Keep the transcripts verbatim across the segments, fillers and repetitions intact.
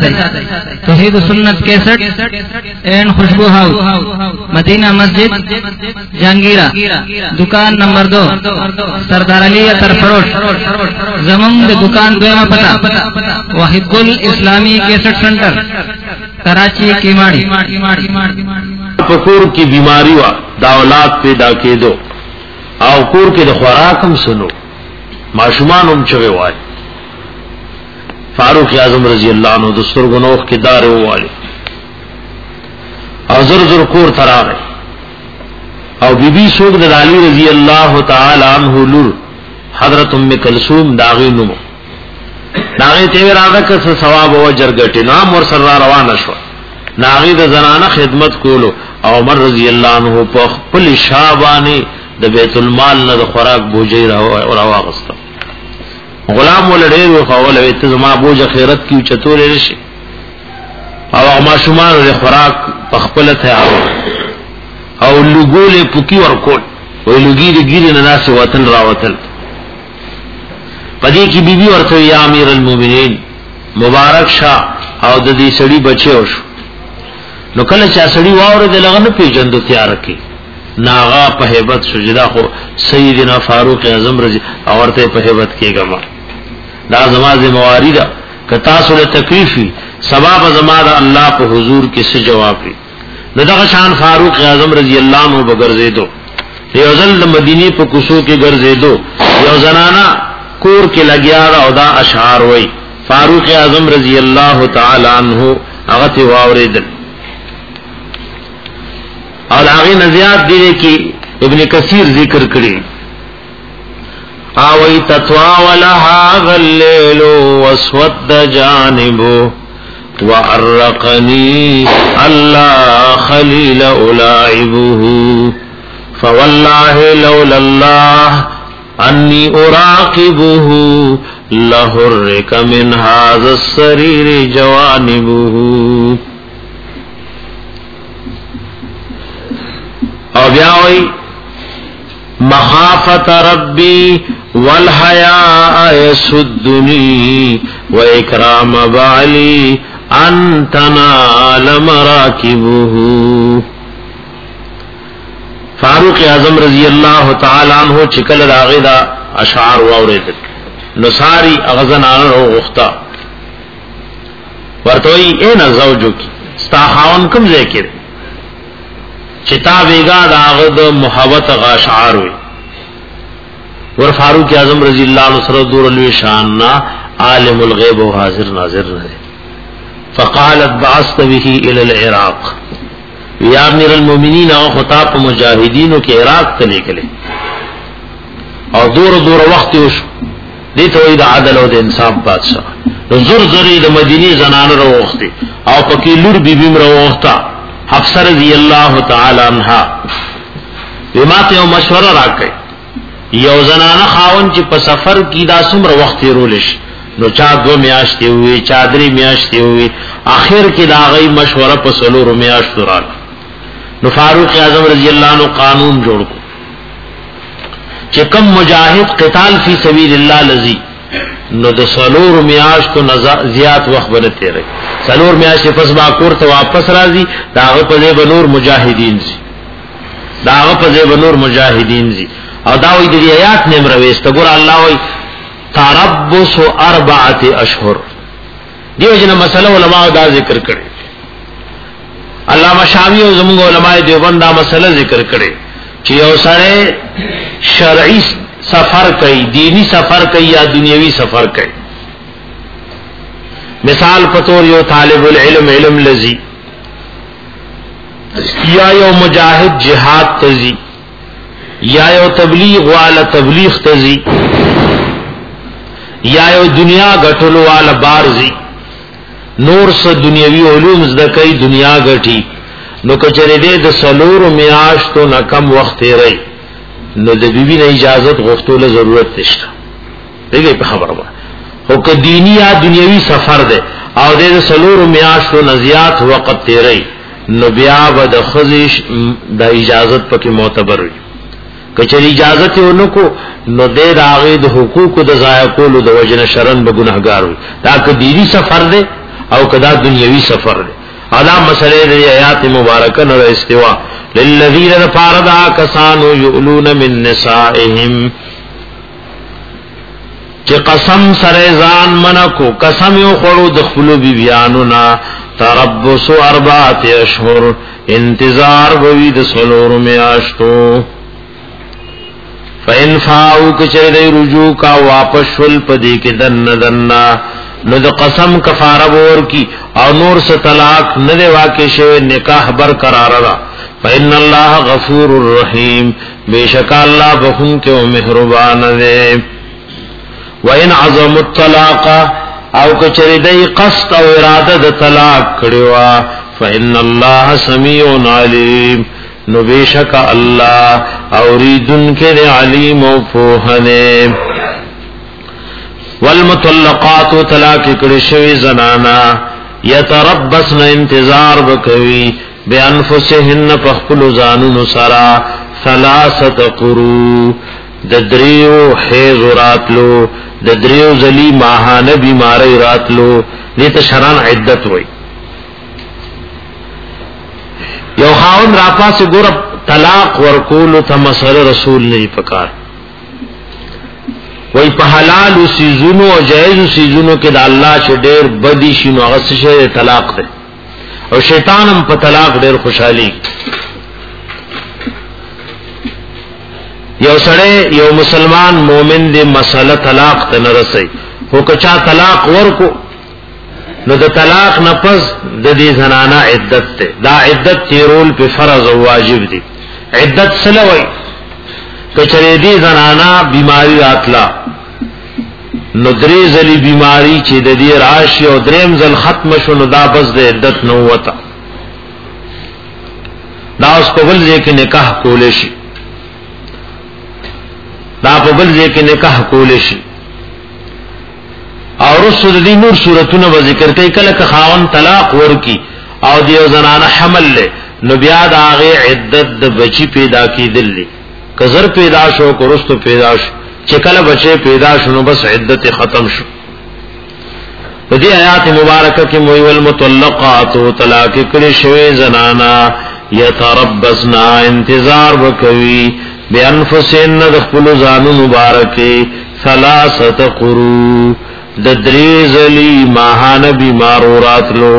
توحید سنت کیسٹ اینڈ خوشبو ہاؤس مدینہ مسجد جہانگیرہ دکان نمبر دو سردار علی اتر فروش زمون د دکان دویمه پتا واحد گل اسلامی کیسٹ سنٹر کراچی کیماڑی. پکور کی بیماری وا دا اولاد پیدا کېدو او کور کې د خوراکم سنو ماشومان هم چوي وای. فاروق اعظم رضی اللہ عنہ دستور گنوخ کی دار والی او زر زر کور تراغ او بی بی سوق د علی رضی اللہ تعالی عنہ لور حضرت ام کلثوم داغی نمو داغی تیوی راغا کس ثواب و اجر گٹی نام ور سر روان شو ناغی د زنانه خدمت کولو او عمر رضی اللہ عنہ په خپل شابانی د بیت المال نه د خوراک بوجي راواغسته. غلام ولډیر خو ولوي ته زما بوج خیرت کی چتور رشي او ما شومان له خوراک خپل ته او لګول پوکی ورکول وی لګی ګیری نه ناس وطن راوتل. پدې کی بیبي ورته یا امیر المؤمنین مبارک شاه او د دې سړي بچو شو. نو کله چې سړي واوره د لغنه پیجن تیار کی ناغا په hebat سجدا خو سیدنا فاروق اعظم رضی اورته په hebat کېګما دا زمازه موارید کتا سره تکلیفي سبب زماده الله په حضور کې څه جواب وي. دغه شان فاروق اعظم رضی الله عنه بغرزیدو یو ځل د مدینه په کوڅو کې ګرځیدو یو زنانا کور کې لګیا او دا اشعار وای. فاروق اعظم رضی الله تعالی عنہ هغه ته واوریدل اور آگے نزیات دینے کی ابن کثیر ذکر کری آوئی تطواولها غلیل واسود جانبو وعرقنی اللہ خلیل اولائبو فواللہ لولا اللہ انی اراقبو لحرک من هذا السریر جوانبو. او بیاوی مخافت ربی والحیاء یسدنی و اکرام بعلی انتنال مراکبه. فاروق اعظم رضی اللہ تعالی عنہ چکل راغی دا اشعار واوریدل نصاری اغزن آنر و غختا ورطوئی این زوجو کی ستا خاون کم ذکر چتا بیگا داغد محبت غاشعار ہوئی. ور فاروق اعظم رضی اللہ عنہ سر دور الوی شاننا عالم الغیب و حاضر ناظر رہے. فقالت بعثت به الى العراق یا امیر المومنین او خطاب مجاہدینوں کے عراق ته نکلے اور دور دور وقت وش دی توحید عدل او د انصاف بادشاہ زور زری د مدینی زنان رو وخت او پکی لور بی بیم رو وختا حفصہ رضی اللہ تعالی عنہ وماته یو مشوره راکړي یو زنانه خاون چې په سفر کې دا څومره وخت رولش نو چا دو میاشتې وي چا درې میاشتې وي اخر کې دا غي مشوره په سلور میاشتو راک. نو فاروق اعظم رضی اللہ عنہ قانون جوړ کو چې کم مجاهد قتال فی سبیل الله لذي نو د سلور میاشتو زیات وخت بنه تیرې سلور میاشتې پس با کور ته واپس راځي داغه په ځای بنور مجاهدین زی داغه په ځای بنور مجاهدین زی او دا وی د آیات نیم رويست ګور الله وی تربص اربعه اشهر دیو جن مسله علماء دا ذکر کړي. علامہ شامی او زموږ علماء دیوبند دا مسله ذکر کړي چې یو سره شرعي سفر کوي دینی سفر کوي یا دنیوي سفر کوي. مثال پتور یو طالب العلم علم لذی یا یو مجاہد جہاد تزی یا یو تبلیغ والا تبلیغ تزی یا یو دنیا گٹلو والا بارزی نور سے دنیاوی علوم زدکی دنیا گٹی نو کچری دے د سلور میاشتو نہ کم وقت رہی نو د بیبی نه اجازت غوښتو له ضرورت نشته. دیګه په خبره وه او که دینی یا دنیوي سفر ده او د سلور میاشتو نه زیات وخت تیری نو بیا به د خزیش د اجازت پکې معتبر وي. کچری اجازت ونکو نو د راغې د حقوق د ضایع کولو د وجنه شرن به ګناهګار وي. دا که دینی سفر ده او کدا دنیوي سفر دی. ادا مسئله دی آیات مبارکه نه استوا للذین فاردا کسانو یؤلون من نسائهم چې قسم سره ځان منکو قسم یو خړو د خپل بیبیانو نا تربص اربعه اشهر انتظار وی د سلور میاشتو فین فاو کچره دی رجوع کا واپس ول پدې کې دن دننا نو د قسم کفاره ور کی او نور س طلاق نه دی واقع شوی نکاح برقرار را فإن الله غفور الرحیم بیشک الله بخون کې او مهربان دی. وَإِنْ عَزَمُوا الطَّلَاقَ او کچری دی قصد او اراده د طلاق کړوا فإن الله سميع عليم نو بیشک الله اوریدن کې علیم او پوهنه. والمطلقات طلاق کړي شوی زنانا یتربصن انتظار وکوي بانفسهن فخلو زانون سرا ثلاثه قرو د دریو حیض راتلو د دریو زلی ماهانه بیماری راتلو دې شران عدت وای. یو خاون راپاسه ګور طلاق ورکول ته مسله رسول نه پکار وای په حلال او سيزونو او جائز سيزونو کې د الله چې ډېر بدی شنو هغه څه طلاق ده او شیطان هم په طلاق ډېر خوشحالي. یو سړی یو مسلمان مومن دې مسله طلاق ته نه رسي هو کچا طلاق ورکو نو د طلاق نه پس د دې زنانه عدت ته دا عدت تیرول په فرض او واجب دي. عدت سلوي کچره دی زنانا بیماری راتلا نو درې زلی بیماری چې د دې راشي او دریم ځل ختم شو نو دا بس د عدت نو وتا دا اوس په بل ځای کې نکاح کول شي دا په بل ځای کې نکاح کول شي او رسول دې نور صورتونه به ذکر کوي کله که خاون طلاق ورکی او دیو زنانه حمل له نو بیا د هغه عدت د بچی پیدا کیدل کزر پیدا شو کرستو پیدا شو چې کله بچي پیدا شونو بس عدت ختم شو. په دې آیات مبارکه کې موي والمطلقات طلاق کړي شوی زنانا یتربصنا انتظار وکوي بانفسهن د خپل ځانو مبارکي ثلاثه قرو د درې ځلي ماهانه بیمارورات لو.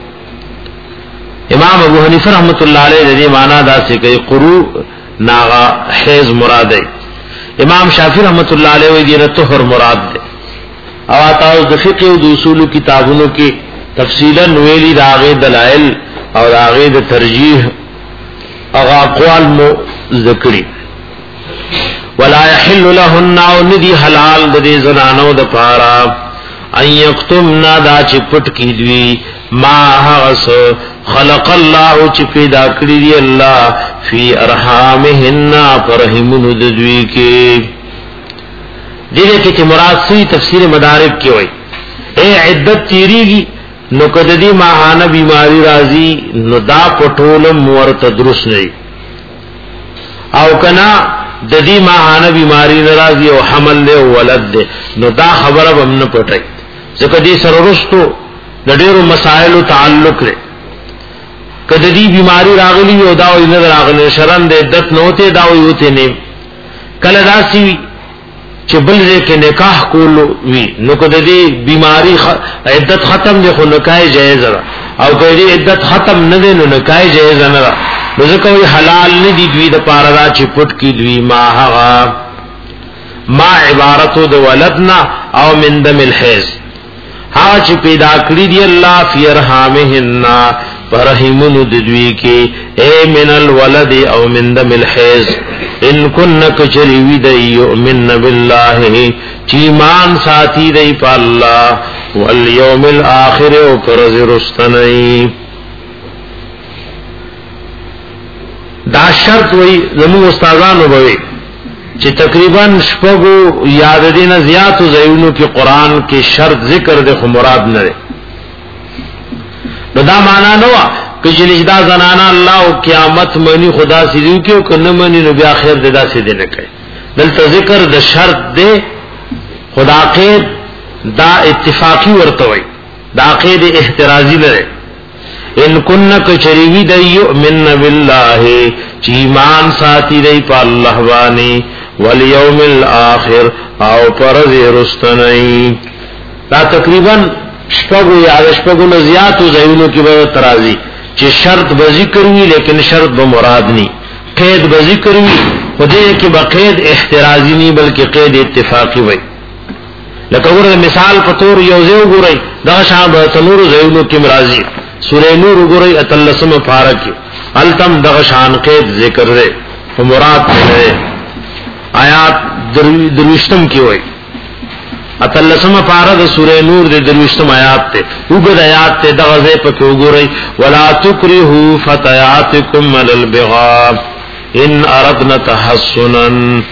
امام ابو حنیفه رحمۃ اللہ علیہ دې معنا دا څه کوي قرو ناغا حیض مراد ہے. امام شافعی رحمۃ اللہ علیہ دې نه طهر مراد ده او تاسو د فقه او د اصول کتابونو کې تفصیلا ویلي داغه دلائل او داغه د ترجیح او اقوال مو ذکری. ولا يحل لهن او ندی حلال د دې زنانو د پارا ان یکتمنا دا چې پټ کی دوی ما هغس خلق الله چې پیدا کړی دی الله فی ارحامهن فرحمن دوی کې. دغه کې چې مراد سوی تفسیر مدارک کې وای اے عدت تیریږي نو کده دی ماهانه بیماری راځي نو دا پټول مورته درست نه او کنا د دې ماهانه بیماری ناراضي او حمل له ولد ده نو دا خبره هم نه پټای ځکه دې سره ورستو د ډېرو مسائلو تعلق لري. کله دې بیماری راغلی او دا وینه راغلی شرن د عدت نوته دا ویوته نه کله راسي چې بل کې نکاح کولو وی نو کله دې بیماری خ... عدت ختم دي خو نکاح جایز ده او کله دې عدت ختم نه دي نو نکاح جایز نه ده. ځکه وی حلال نه دي دوی د پاره را چې پټ کی دوی ما هغه ما عبارتو د ولدنا او من دم الحیض ها چې پیدا کړی دی الله فی ارحامهن فرحمن دوی کې اے من الولد او من دم الحیض ان کن کچری وی دی یؤمن بالله چې ایمان ساتي دی په الله والیوم الاخر او پرز رستنی. دا شرط وی زمو استادانو بوي چې تقریبا شپږو یاد دینه زیاتو زینو کې قران کې شرط ذکر د خو مراد نه ده. نو دا معنا نه وا چې لجدا زنانا الله او قیامت منی خدا سيدو کې او کنه منی نو بیا خیر ددا سي دي نه کوي. دلته ذکر د شرط ده خدا کې دا اتفاقی ورته وي دا عقید احترازی لرے ان کن کچریوی دی یؤمن باللہ چی ایمان ساتی دی پا اللہ بانی والیوم الاخر او پرز رستنئی دا تقریبا شپگو یا شپگو نزیاتو زیونو کی بے ترازی چی شرط بذکر ہوئی لیکن شرط بمراد نہیں قید بذکر ہوئی خودے کی بقید احترازی نہیں بلکہ قید اتفاقی ہوئی لکہ گورا مثال پتور یوزیو گورائی دا شام تنور زیونو کی مرازی سورہ نور گورائی اتلسم پارکی التم دا شان قید ذکر رے مراد رے آیات دروشتم کی ہوئی اتلسم پارد سورہ نور دے دروشتم آیات تے اوگد آیات تے دا غزے پکی گورائی ولا تکرہو فتیاتکم علی البغاب ان اردنا تحسنا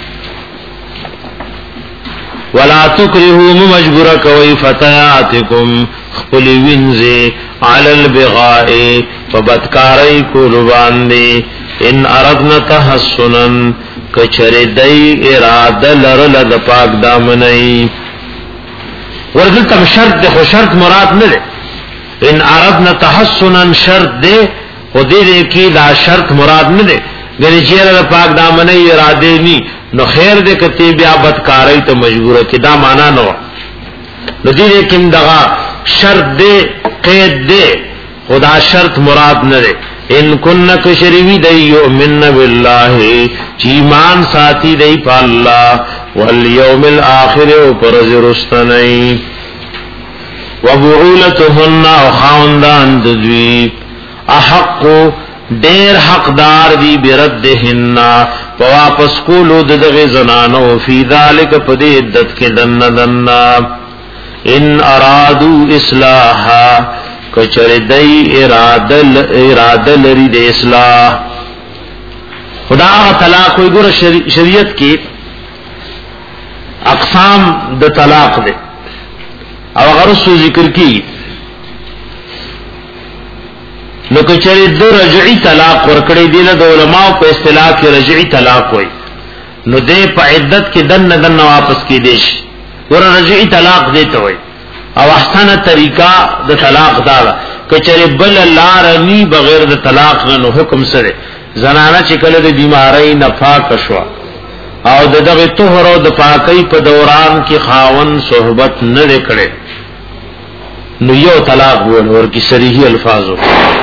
ولا تکرهوا مجبور کوي فتياتكم خپل وینځي على البغاء فبدکاری کول باندې ان اردنا تحسنا کچره دای اراده لرل د پاک دامنای ورته تم شرط د شرط مراد نه ده ان اردنا تحسنا شرط ده خو دې کې دا شرط مراد نه ده غني چې پاک دامنای اراده ني نو خیر دے کتی بیا بدکاری تو مجبور ہے کہ دا مانا نو نو دی لیکن دغا شرط دے قید دے خدا شرط مراد نہ دے ان کنک شریوی دی یؤمن باللہ چیمان ساتی دی پا اللہ والیوم الاخر و پرز رستنی وبعولتهن و خاندان ددوی احقو دیر حقدار دی بردهن واپس کولو دغه زنانو فی ذالک پدی عدت کې دن دن ان ارادو اصلاحا کچر دی اراده اراده لري د اصلاح خدا طلاق کوئی ګور شریعت کې اقسام د طلاق دي او هغه رسو ذکر کی نو کچری دو رجعی طلاق ورکڑی دینا دو علماء په اصطلاح کې رجعی طلاق وای نو دې په عدت کې دن دن واپس کې دیش ور رجعی طلاق دیته وای او احسن طریقہ د طلاق دا کچری بل لار نی بغیر د طلاق نو حکم سره زنانه چې کله د بیماری نه پاک شوا او دغه طهر او د پاکی په دوران کې خاون صحبت نه کړي نو یو طلاق ور کی صریح الفاظو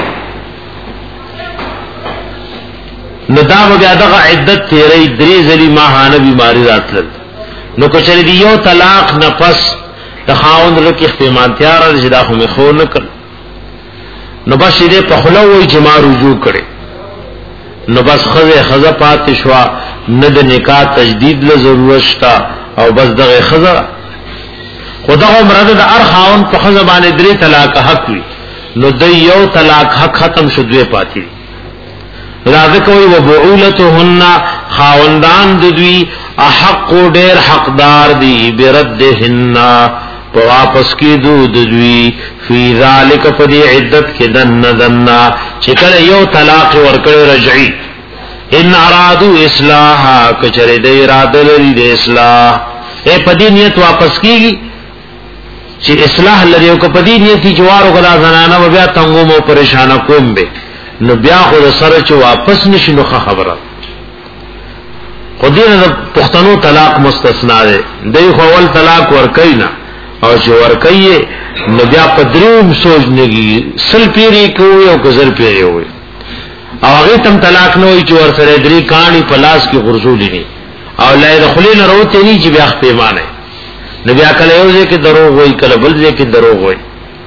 نو دا بیا دغه عدت تیرې درې ځلی ماهانه بیماری راتل نو کچری دی یو طلاق نه پس د خاوند له کې اختیمانتیا را جدا خو مخ نه کړ نو بس دې په خلووي جما رجوع کړي نو بس خزه خزه پات شوا نه د نکاح تجدید له ضرورت شتا او بس دغه خزه خدا عمره د ار خاوند په خزه باندې درې طلاق حق وي نو د یو طلاق حق ختم شو دوی پاتې راځه کوي وبعولتهن خاوندان د دوی احق ډیر حقدار دي بردهن په واپس کې دود دوی فی ذالک فدی عدت کې دن دن چې کله یو طلاق ورکړي رجعی ان ارادو اصلاحا کچره د اراده لري د اصلاح اے پدی نیت واپس کیږي چې اصلاح لري او کپدی نیت جوارو غلا زنانه بیا تنګو مو پریشان کوم به نو بیا خو سره چې واپس نشي نو خبره خو دې نه پښتنو طلاق مستثنا ده دوی خو ول طلاق ور کینا او چې ور کوي نو بیا په دروم سوچ نگی سل پیری کوي او گزر پیری وي او هغه تم طلاق نه وي چې ور سره درې کانی پلاس کې غرزولې ني او لا دخلین وروته ني چې بیا پیمانه نو بیا کله یو ځای کې دروغ وي کله بل ځای کې دروغ وي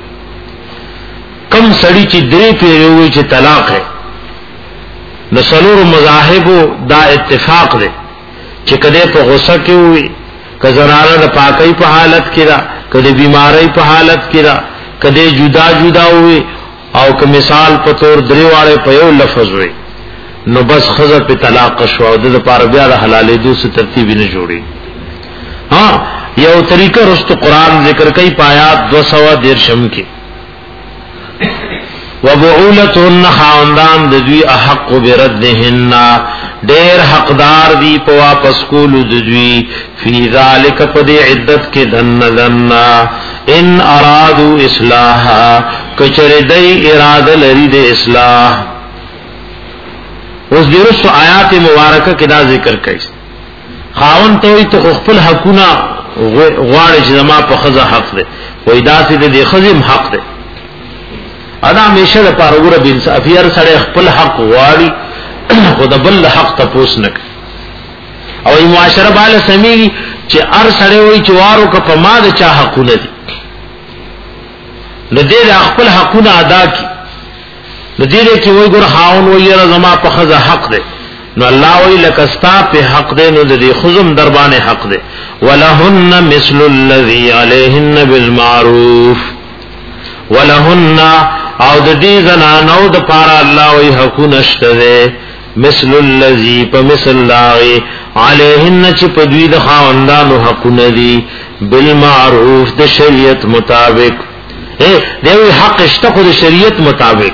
کم سړی چې درې پیری وي چې طلاق ہے نو سلور مذاهب دا اتفاق دی چې کله په غصه کې وي کزنانه د پاکی په حالت کې را کله بیماری په حالت کې را کله جدا جدا وي او که مثال په تور دریواله په یو لفظ وي نو بس خزه په طلاق شو او د لپاره بیا د حلالې دوه ترتیب نه جوړي ها یو طریقه رست قرآن ذکر کوي پایات دو سو درشم کې وبعولتهن خاوندان د دوی احق بردهن ډیر حقدار دی په واپس کولو د دوی فی ذلک پد عدت کې دن دن ان ارادو اصلاحا کچره دی اراده لري د اصلاح. اوس درس آیات مبارکه کې دا ذکر کړي خاون ته ته خپل حقونه غواړي چې زما په خزه حق ده وای دا سي د خزم حق ده ادا همیشه لپاره وګوره بن انصافیار سره خپل حق غواړي خود بل حق تاسو نه او ای معاشره بالا سمي چې ار سره وای چې وارو که په ما د چا حقونه دي نو دې خپل حقونه ادا کی نو دې کې وای ګور خاون وای زما په خزه حق ده نو الله وی لکستا په حق ده نو دې خزم دربانه حق ده ولهن مثل الذي عليهن بالمعروف ولهن او د دې زنانو د پاره الله وی حقونه شته مثل الذي په مثل الله عليهن چې په دوی د خاوندانو حقونه دي بالمعروف د شریعت مطابق اے دوی حق شته خو د شریعت مطابق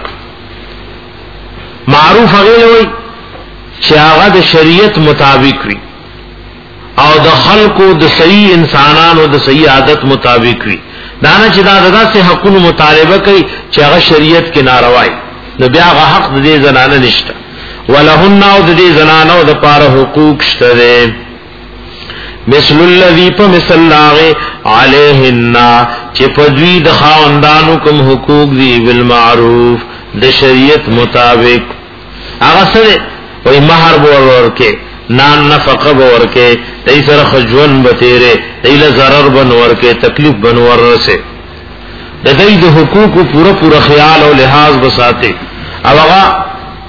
معروف هغه وی چې هغه د شریعت مطابق وي او د خلقو د صحیح انسانانو د صحیح عادت مطابق وي دانا چې دا دغه سه حقوق مطالبه کوي چې هغه شریعت کې ناروای نو بیا هغه حق د دې زنانه نشته ولهن او د دې زنانو د پاره حقوق شته مثل الذي په مثل الله عليهن چې په دوی د خاوندانو کوم حقوق دي بالمعروف د شریعت مطابق هغه سره وی مہر بور ورکے نان نفقه ورکے دای سره خجون بتیرے دایله ضرر بن ورکے تکلیف بن ورسه د دې د حقوق پورا پورا خیال او لحاظ بساته او هغه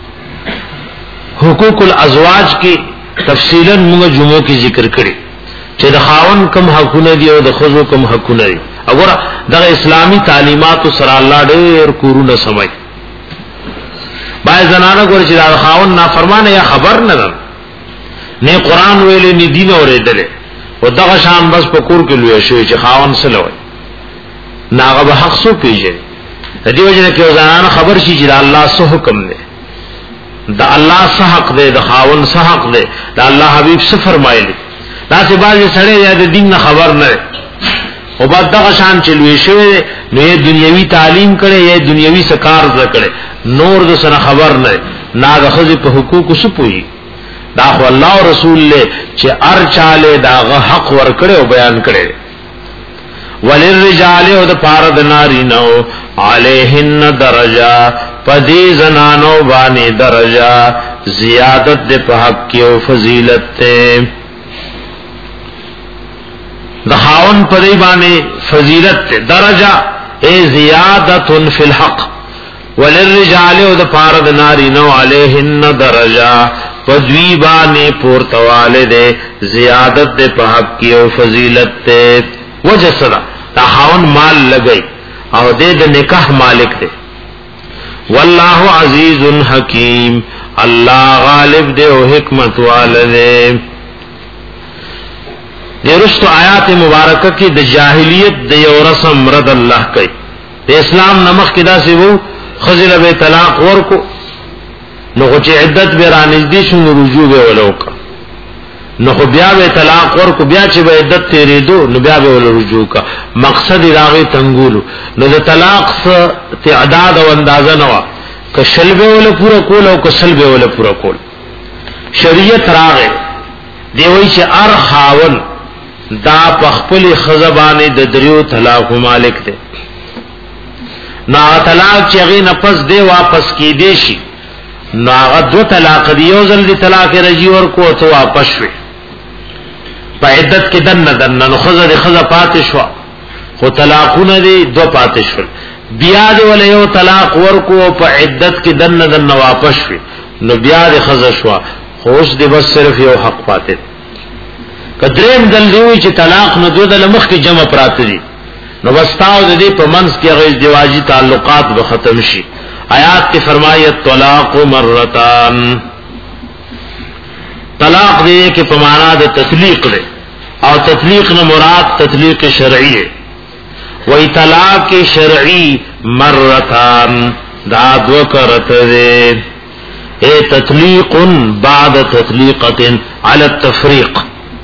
حقوق الازواج کی تفصیلا موږ جمعو کې ذکر کړی چې د خاون کم حقونه دي او د خزو کم حقونه دي وګوره د اسلامی تعلیمات سره الله ډېر کورونه سمای بای زنانه ګور چې دا خاون نافرمانه یا خبر نه ده نه قران ویلې نه دین اورېدل او دغه شان بس په کور کې لوي شوی چې خاون سلوي ناغه به حق سو پیژني د دې وجه کې زنانه خبر شي چې الله سو حکم دی د الله سو حق دی د خاون سو حق دی د الله حبيب څه فرمایلی دا چې باندې سړی یا د دین نه خبر نه او بعد دغه شان چې لوي شوی نو دنیوي تعلیم کړي یا دنیوي سکار کړي نور د سره خبر نه نه د خزي په حقوق څه پوي دا خو الله او رسول له چې ار چاله داغه حق ور کړي او بیان کړي وللرجال او د پاره د ناری نو علیهن درجه پدی زنانو باندې درجه زیادت د په حق کې او فضیلت ته د خاون پدی باندې فضیلت ته درجه ای زیادت فی الحق وللرجال او د پاره د ناری نو علیهن درجه پدوی باندې پورتواله ده زیادت ده په حق کې او فضیلت ته وجه سره تاون مال لګي او د نکاح مالک ده والله عزیز حکیم الله غالب ده او حکمت والده درست آیات مبارکه کې د جاهلیت د یو رسم رد الله کوي د اسلام نمخ کې دا سی وو خزل به طلاق ورکو نو چې عدت به رانږدې شو نو رجوع به ولوک نو خو بیا به طلاق ورکو بیا چې به عدت تیرې دو نو بیا به ول رجوع کا مقصد راغی تنګولو نو د طلاق څخه تعداد او اندازه نو کشل به ول پورا کول او کسل به ول پورا کول شریعت راغی دی وی چې ار خاون دا پخپل خزبانه د دریو طلاق مالک دی نا طلاق چې غي نفس دی واپس کی دی شي نو هغه دو طلاق دی یو ځل دی طلاق رجی ورکو او واپس شوی په عدت کې دن دن نو خزه دی خزه پاتې شو خو طلاقونه دی دو پاتې شو بیا دی ول یو طلاق ورکو په عدت کې دن دن واپس شوی نو بیا دی خزه شو خوش دی بس صرف یو حق پاتې کدریم دل دی چې طلاق نو دو دل مخ کې جمع پراته دي نو بستاو د دې په منځ کې غیر دیواجی تعلقات به ختم شي آیات کې فرمایي طلاق مرتان طلاق دې کې په معنا د تطلیق ده او تطلیق نه مراد تطلیق شرعي ہے وہی طلاق شرعی مرتان دا دو کرته دے اے تطلیق بعد تطلیقت علی التفریق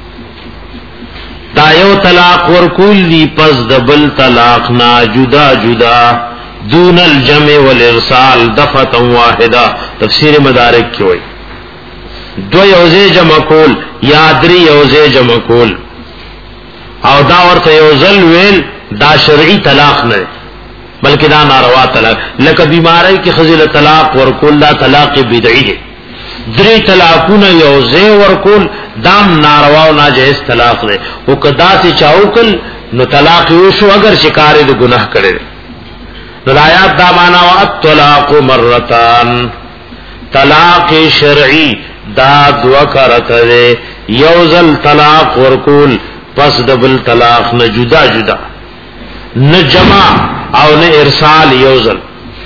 دا یو طلاق ورکول دی پس دبل طلاق نا جدا جدا دون الجمع والارسال دفعه واحده تفسیر مدارک کی ہوئی دو یوزے جمع کول یا دری یوزے جمع کول او دا ورته یوزل ویل دا شرعی طلاق نه بلکہ دا ناروا طلاق لکه بیماری کی خزل طلاق ورکول دا طلاق بدعی ہے دری طلاقونه یوزے ورکول دام ناروا او ناجائز طلاق دے او کدا سے چاوکل نو طلاق وشو اگر شکار دے گناہ کرے نو آیات دا معنا وا الطلاق مرتان طلاق شرعی دا دو کرت دے یوزل طلاق ورکول پس دبل طلاق نہ جدا جدا نہ جمع او نہ ارسال یوزل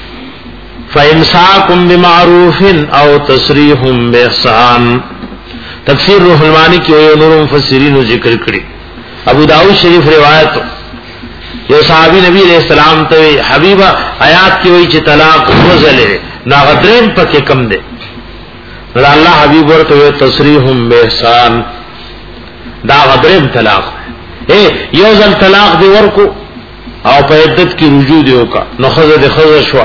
فامساکم بمعروف او تسریح باحسان تفسیر روح المانی کی ہوئی نور مفسرین ذکر کری ابو داؤد شریف روایت یو صحابی نبی علیہ السلام تو حبیبہ آیات کی ہوئی چھ طلاق وزلے نا غدرین پکے کم دے اللہ حبیب ورته تصریح باحسان دا غدرین طلاق اے یو ځل طلاق دی ورکو او په عدت کی رجوع دی وکا نو خزه د خزه شو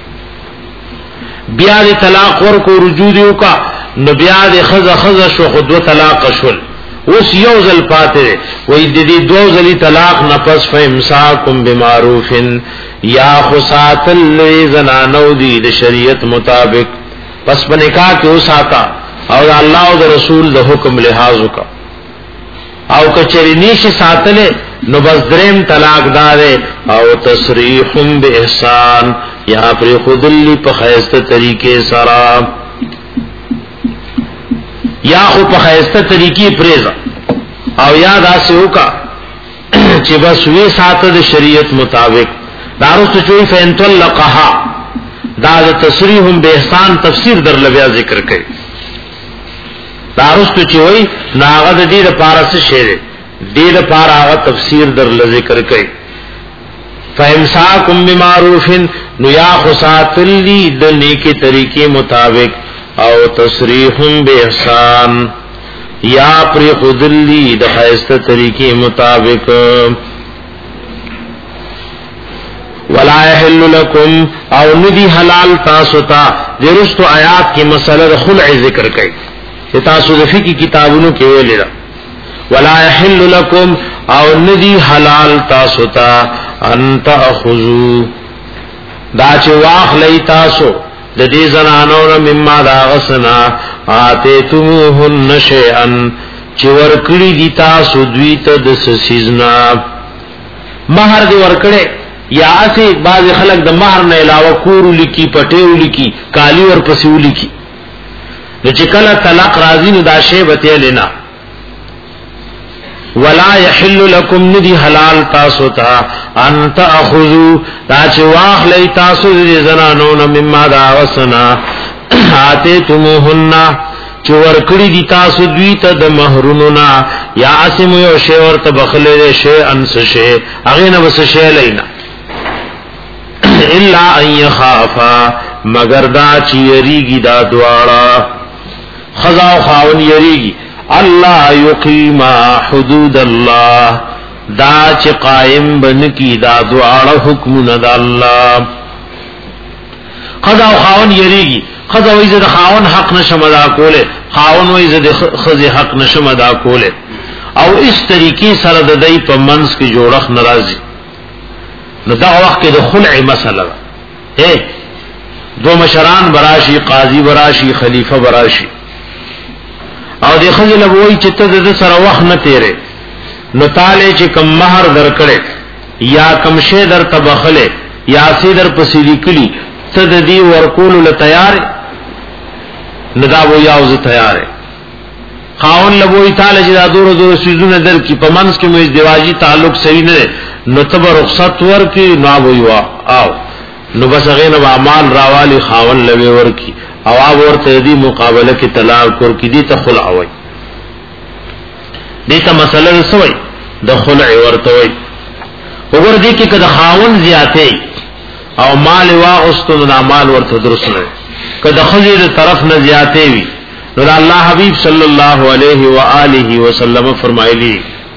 بیا دی طلاق ورکو رجوع دی وکا نو بیا دی خزه خزه شو خود طلاق شول اوس یو ځل پاتې وې د دې دو ځلې طلاق نفس فامساکم بمعروف یا خصاتل زنانو دی د شریعت مطابق پس بنکاح کې وساتا او الله او د رسول د حکم لحاظ وکا او کچری نیش ساتلے نو بس دریم طلاق دارے او تصریح باحسان یہاں پر خودلی په خیسته طریقے سرا یا خو په خیسته طریقې پریزا او یاد آسیو کا چې بس وی ساته د شریعت مطابق دارو چوئی فین طلقها دا تصریح باحسان تفسیر در لبیا ذکر کړي دارست چوئی ناغد دید پارا سے شیرے دید پارا آغا تفسیر در لذکر کئی فَإِمْسَاكُمْ بِمَعْرُوفٍ نُيَا خُسَاتِ اللِّي دلنی کے طریقے مطابق او تصریح بِإِحْسَان یا پر خود اللِّي دخائست طریقے مطابق وَلَا يَحِلُّ لَكُمْ او ندی حلال تاستا درست آیات کی مسئلہ خلع ذکر کئی تاسو د فقہ کتابونو کې ویل دا ولا يحل لكم او ندی حلال تاسو ته ان تاخذوا دا چې واخلئ تاسو د دې زنانو نه مما دا غسنا اتیتموهن شیئا چې ورکړي دي تاسو دوی ته د سیزنا مہر دی ورکړي یا اسی بعض خلک د مہر نه علاوه کور لکی پټیو لکی کالی ور پسیو لکی نو چې کله طلاق راځي نو دا شی بته لینا ولا يحل لكم ندي حلال تاسو ته ان تاخذوا دا چې واخلئ تاسو دې زنانو نه مما دا وسنا اتیتموهن چې ورکړي دي تاسو دوی ته د مہرونو نا یا اسم یو شی ورته بخلې شی انس شی هغه نه وس شی لینا الا ان يخافا مگر دا چې یریږي دا دواړه خضا و خاون یریگی اللہ یقیم حدود اللہ دا چی قائم بنکی دا دعاڑ حکم دا اللہ خضا و خاون یریگی خضا ویز دا خاون حق نشم ادا کولے خاون ویز دا خضی حق نشم ادا کولے او اس طریقی سر دا دی پا منس کی جوڑخ نرازی نو دا وقت دا خلع مسئلہ اے دو مشران براشی قاضی براشی خلیفہ براشی او دی خزل بوئی چی تا دا سر وقت نتیرے نو تالے چی کم مہر در کرے یا کم شے در تبخلے یا سی در پسیلی کلی تا دا دی ورکولو لتیارے ندا بوئی آوز تیارے خاون لبوئی تالے چی دا دور دور سیزون در کی پا منس کی مویز دیواجی تعلق سری نرے نو تب رخصت ور کی نو بوئی آو نو بس غین با عمال راوالی خاون لبی ور کی اواب ورته دی مقابله کې طلاق ور کې دي ته خلع وای دې ته مسله سوی د خلع ورته وای وګور دي کې کله خاون زیاتې او مال واغستو نو مال ورته درست نه کله خزیر طرف نه زیاتې وي نو الله حبیب صلی الله علیه و آله وسلم فرمایلی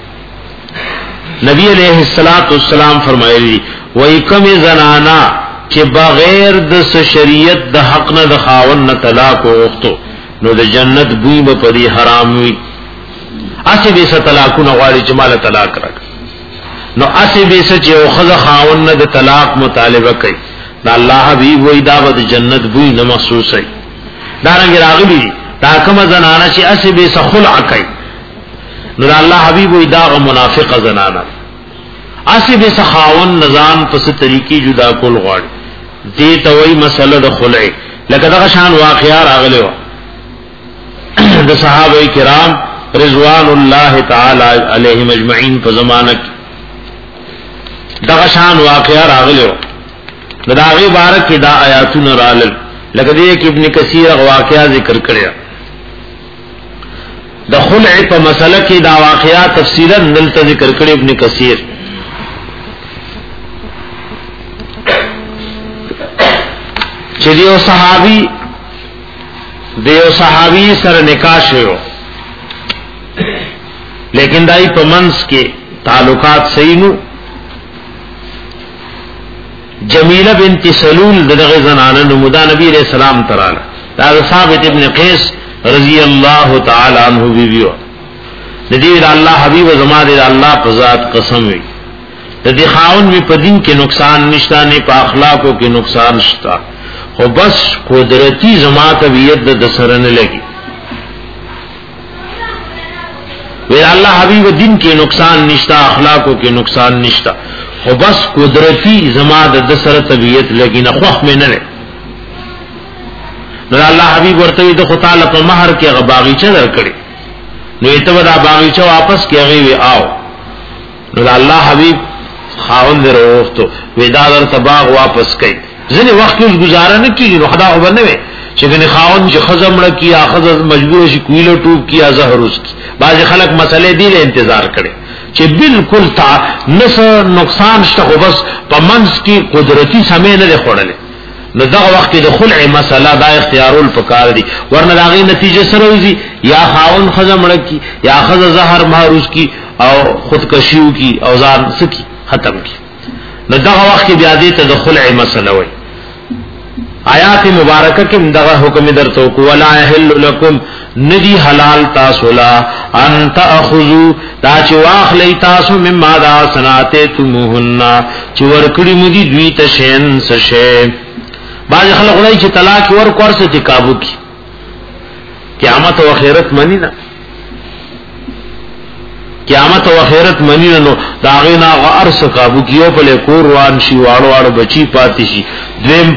نبی علیہ الصلات والسلام فرمایلی وای کم زنانا چې بغیر د شریعت د حق نه د خاون نه طلاق وغوښتو نو د جنت بوی به پری حرام وي اسی به ست طلاقونه غواړي چې مال طلاق راک نو اسی به ست چې خزه خاون نه د طلاق مطالبه کوي دا الله حبیب وای دا د جنت بوی نه محسوس وي دا رنګ راغلی دا کوم زنانه چې اسی به س خلع کوي نو الله حبیب وای دا منافق زنانه اسی به سخاون نظام پس طریقې جدا کول غواړي دې ته وای مسله د خلع لکه دا شان واقعا راغلی و د صحابه کرام رضوان الله تعالی علیهم اجمعین په زمانه دا شان واقعا راغلی و دا هغه بارک دا آیاتونه رالل لکه دې کې ابن کثیر واقعا ذکر کړی د خلع په مسله کې دا واقعا تفصیلا دلته ذکر کړی ابن کثیر چې دیو صحابي دیو صحابي سره نکاح شوی لیکن دای په منس کې تعلقات صحیح نو جمیلہ بنت سلول دغه زنانه نو مدا نبی علیہ السلام تراله دا ثابت ابن قیس رضی اللہ تعالی عنہ بیویو ندی اللہ حبیب زما دے اللہ په ذات قسم وی ندی خاون می په دین کې نقصان نشتا نه په اخلاقو کې نقصان شتا خو بس قدرتی زما طبیعت د سره نه لګي وی اللہ حبیب دین کې نقصان نشتا اخلاقو کې نقصان نشتا خو بس قدرتی زما د سره طبیعت لګي نه خوخ مې نه نو الله حبیب ورته د خدای په مہر کې غ باغچه درکړي نو ایته دا باغچه واپس کیږي وی آو نو الله حبیب خاوند وروخته ودا در باغ واپس کړي ځنه وخت اوس گزاره نه کیږي نو خدا خبر نه وي چې کنه خاوند چې خزمړه کی اخذ مجبور شي کویلو ټوب کی زهر اوس بعض خلک مسئله دی له انتظار کړي چې بالکل تا نس نقصان شته خو بس په منځ کې قدرتی سمې نه خورلې نو دغه وخت د خلع مسله دا اختیارول پکار دي ورنه داغي نتیجه سره وځي یا خاون خزمړه کی یا خز زهر ماروس کی او خودکشیو کی او ځان سکی ختم کی نو دغه وخت بیا دې ته د خلع مسله وای آیات مبارکه کې دغه حکم درته کو ولا یحل لكم ندی حلال تاسو لا ان تاخذوا دا چې واخلې تاسو مما دا سناته تمهن چې ورکړي مدي دوی ته شین سشه بعض خلک غواړي چې طلاق ورکور څه قابو کی قیامت او آخرت منی نه قیامت او آخرت منی نو دا غینا غرس قابو کیو په کور وان شي واړو واړو بچی پاتې شي دویم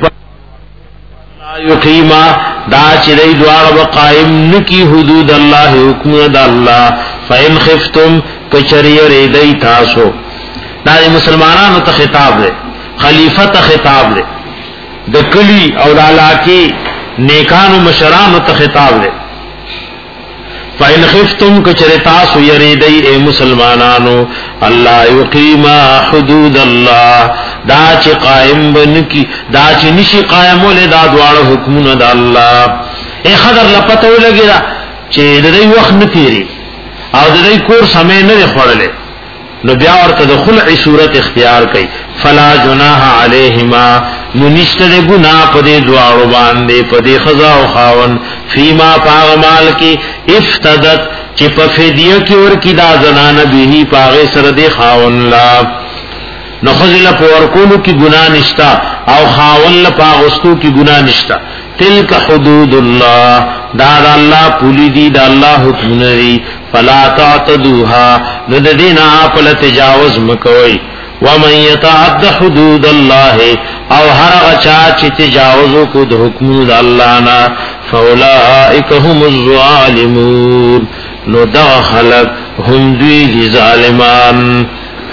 یقیما دا چې دی دوار قائم نکی حدود الله حکم د الله فین خفتم کچری ریدی تاسو دا مسلمانانو ته خطاب دی خلیفہ ته خطاب دی د کلی او د علاقه نیکانو مشرانو ته خطاب دی فین خفتم کچری تاسو یریدی اے مسلمانانو الله یقیما حدود الله دا چې قائم بنکی دا چې نشي قائم ولې دا دواړه حکمونه د الله اے خضر لپته ولګی دا چې د دې وخت نه تیری او د دې کور سمې نه خورلې نو بیا ورته د خلع صورت اختیار کړي فلا جناح علیهما نو نشته د ګناه په دې دواړو باندې په دې خزا او خاون فیما پاغمال کې افتدت چې په فدیه کې ورکی دا زنانه به پاغه سره د خاون لا نو خزل په ورکولو کې ګناه نشتا او خاون له پاغستو کې ګناه نشتا تلک حدود الله دا د الله پولی دی د الله حکم لري فلا تعتدوها نو د دینه په تجاوز مکوئ ومن يتعد حدود الله او هر غچا چې تجاوز کو د حکم د الله نه فاولئک هم الظالمون نو دا خلق هم دوی ظالمان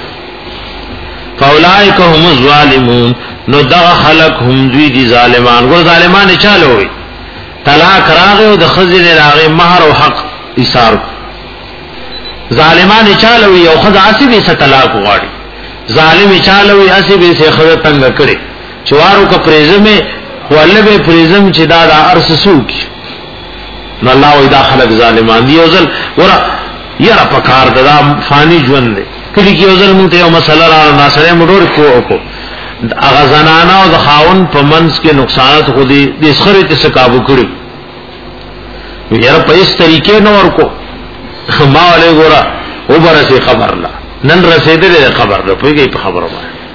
فاولائک هم الظالمون نو دا خلق هم دوی دي ظالمان ګور ظالمان چالو وي طلاق راغه او د خزر راغه مہر او حق ایثار ظالمان چالو وي او خدای اسی به طلاق غواړي ظالم چالو وي اسی به سه خدای تنگ کړي چوارو کا پریزمه ولبه پریزم چې دا د ارسسو کی نو الله وی دا خلق ظالمان دی اوزل ورا یرا پکار دا فانی ژوند دی کله کی اوزل مونږ ته یو مسله را ناسره مډور کو کو اغه زنانا او د خاون په منځ کې نقصانات خو دي د اسخره ته سکابو کړی یرا په اس طریقې نو ورکو ما علی ګورا او برسه خبر لا نن رسیدلې خبر ده پویږي په خبره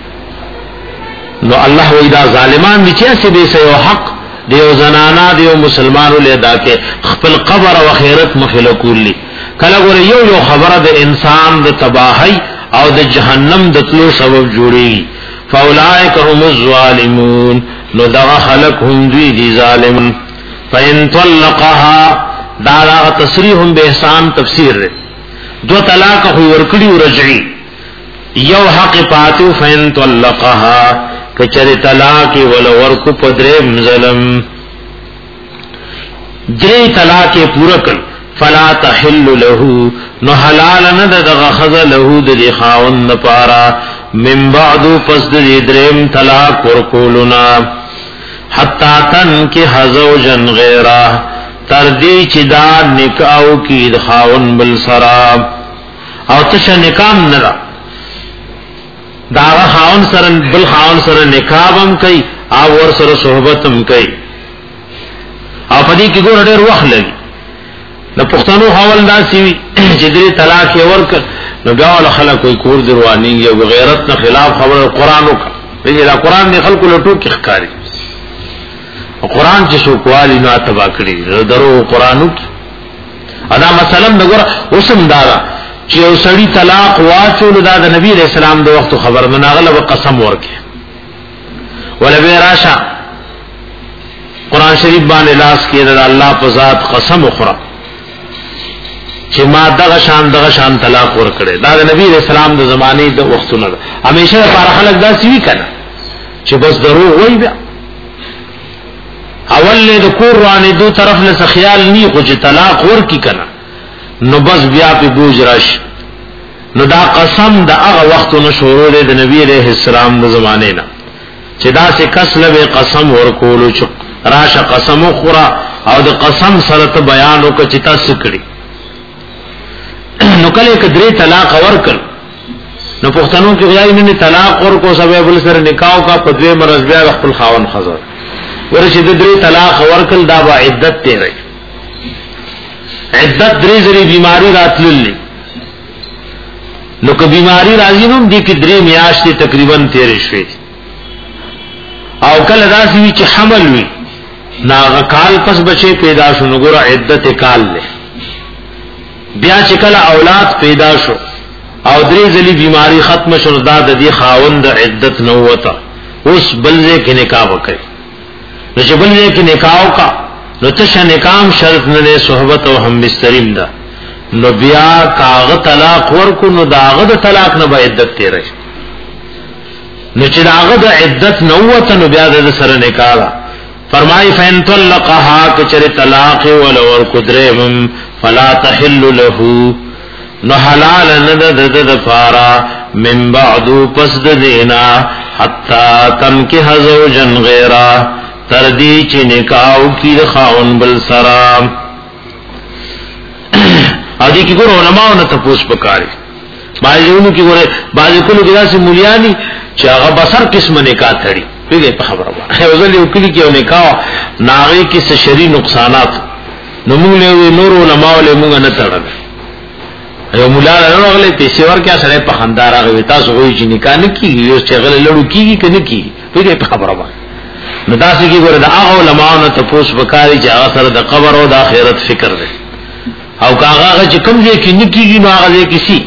نو الله وی دا ظالمان دي چې څه دي سه حق دیو زنانا دیو مسلمانو له دا کې خپل قبر او خیرت مخلقولی کله ګور یو یو خبره د انسان د تباہی او د جهنم د تلو سبب جوړي فاولائک هم الظالمون نو دا خلق هم دی دي ظالمون فین طلقها دا دا تصریح به احسان تفسیر ده دو طلاق خو ورکړي رجعي یو حق پاتو فین طلقها کچره طلاق ول ورکو پدریم ظلم درې طلاق پورا کړ فلا تحل له نو حلال نه دغه خذ له د خاون لپاره من بعد پس د دریم طلاق ورکولنا حتا تن کې حزوجن غیره تر دې چې دا نکاح کی د خاون بل سرا او تش نکام نه دا خاون سره بل خاون سره نکاح هم کوي او ور سره صحبت هم کوي او پدې کې ګور ډېر وخت لګي د پښتنو حوال داسي چې دې طلاق یې ورک نو بیا ول خلک کوئی کور دروانی او غیرت نه خلاف خبر قرآن وکړي دې دا قرآن دی خلکو له ټوک ښکاری قرآن چې شو کوالي نو تبا کړی درو قرآنو ادا مثلا دغه وسم دارا چې یو سړی طلاق واچول دا د نبی رسول الله د وخت خبر مناغله قسم ورکه ولا به راشه قرآن شریف باندې لاس کې د الله په ذات قسم وخوره چې ما دغه شان دغه شان طلاق ورکړي دا د نبی رسول الله د زمانه د وختونو همیشه لپاره خلک دا سی کنه چې بس دروغ وای بیا اول له د کور رانه دو طرف له خیال نی خو چې طلاق ورکی کنه نو بس بیا په بوج راش نو دا قسم دا هغه وختونو شروع دی د نبی عليه السلام د زمانه نه چې دا سه کس له قسم ورکولو چې راشه قسم خورا او د قسم سره ته بیان وکړي چې تاسو کړی نو کله کدرې طلاق ورکړ نو پښتنو کې غوړای نه طلاق ورکو سبب بل سره نکاح کا په دوی مرز بیا خپل خاون خزر ورشي د درې طلاق ورکل دا با عدت ته رہی عدت درې زری بیماری راتللی نو که بیماری راځي نو د کې درې میاشتې تقریبا تیرې شوې او کله داسې وي چې حمل وي ناغه کال پس بچي پیدا شو نو ګره عدت کال له بیا چې کله اولاد پیدا شو او درې زلی بیماری ختم شو دا د دې خاوند عدت نو وتا اوس بلځه کې نکاح وکړي نو چې بلځه کې نکاح کا نو ته نکام شرط نه صحبت او هم مستریم ده نو بیا کاغه طلاق ورکو نو داغه د طلاق نه به عدت تیرې نو چې داغه د عدت نو وته نو بیا د سره نکاح فرمای فین طلقها کچره طلاق ول ورکو درهم فلا تحل له نو حلال نه د د فارا من بعد پس د دینا حتا تم کې حزوجن غیره تردی چې نکاح کی د خاون بل سرا ا دې کې ګور علماء نه تاسو پکاري باجونو کې ګور باج کولو کې داسې مليانی چې هغه بسر قسم نکاح تړي پیږي په خبره وایي اوسل یو کلی کې نکاح ناغي کې څه شری نقصانات نو موږ له نور علماء له موږ نه تړل یو مولا له غلې پیسې ورکیا سره په خندار هغه تاسو وایي چې نکاح نه کیږي یو چې غلې لړو کیږي کنه کیږي پیږي په خبره وایي نو داسې کې ګور د هغه علماء نه تاسو وکاري چې هغه سره د قبر او د آخرت فکر دی او کاغه چې کوم ځای کې نکیږي نو هغه ځای کې سي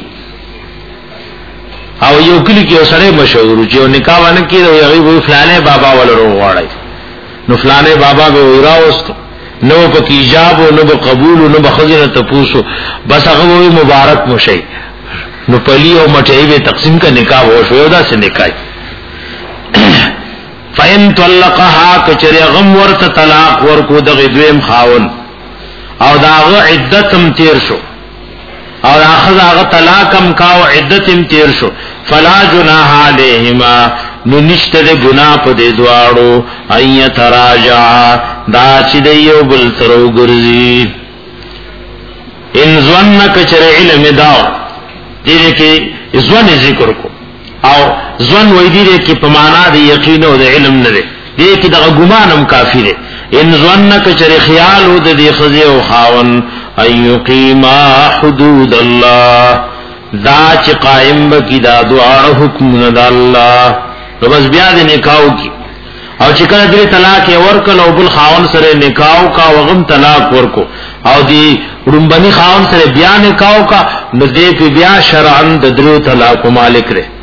او یو کلی کې سره مشهور چې نکاح باندې کې هغه وی فلانه بابا ولرو غواړي نو فلانه بابا به وراوست نو په کې ایجاب او نو قبول او نو بخزنه تاسو بس هغه وی مبارک مشي نو پلی او مټي به تقسیم کا نکاح و شو دا سه نکاح فین طلقها کچری غم ورته طلاق ورکو دغه دویم خاون او داغه عدتم تیر شو او اخذ هغه طلاقم کا او عدتم تیر شو فلا جناح علیهما نو نشته د ګناه په دې دواړو اي تراجع دا چې دیو بل ترو ګرځي ان ظنک چر علم داو دې کې ځوان ذکر کو او ځوان وې دې کې په معنا د یقین او د علم نه دی دې کې د ګمانم کافی دی ان ظنک چر خیال او د دې خزي او خاون ايقيما حدود الله دا چې قائم بکی دا دعا حکم د الله نو بس بیا دې نکاو کی او چې کله دې طلاق ورکل او بل خاون سره نکاو کا وغم طلاق ورکو او دی رنبنی خاون سره بیا نکاو کا نو دې په بیا شرعن د درو طلاق مالک رہے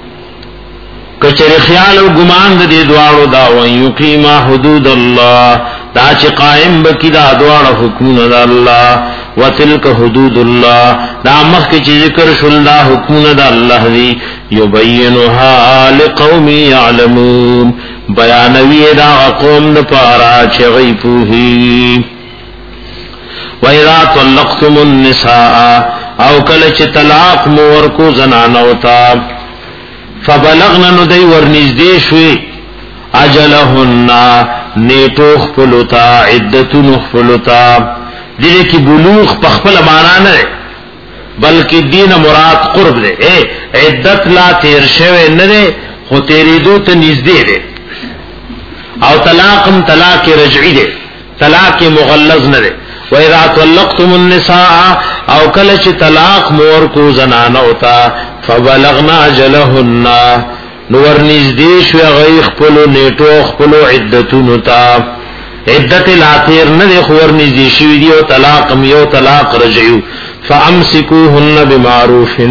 کچره خیال او ګمان د دې دواړو دا وایو قیما حدود الله دا چې قائم بکی دا دواړو حکمونه د الله وتلک حدود الله دا مخکې چې ذکر شول دا حکمونه د الله دی یبینها لقوم یعلمون بیانوی دا قوم د پاره چې غي پوهی وَإِذَا طَلَّقْتُمُ النِّسَاءَ او کله چې طلاق مو ورکو زنانو ته فبلغن ندی ورنزدې شوي اجلهن نیټو خپلتا عدتن خپلتا دې کې بلوغ په خپل معنا نه بلکې دین مراد قرب دی اے عدت لا تیر شوه نه دی خو تیرې دو ته نږدې دی او طلاقم طلاق رجعی دی طلاق مغلظ نه دی وَإِذَا طَلَّقْتُمُ النِّسَاءَ او کله چې طلاق مور کو زنانو ته فبلغنا اجلهن نور نږدې شو غي خپل نیټو خپل عدتونو ته عدت الاخر نه خو ور نږدې شو دی او طلاق یو طلاق رجعو فامسكوهن بمعروف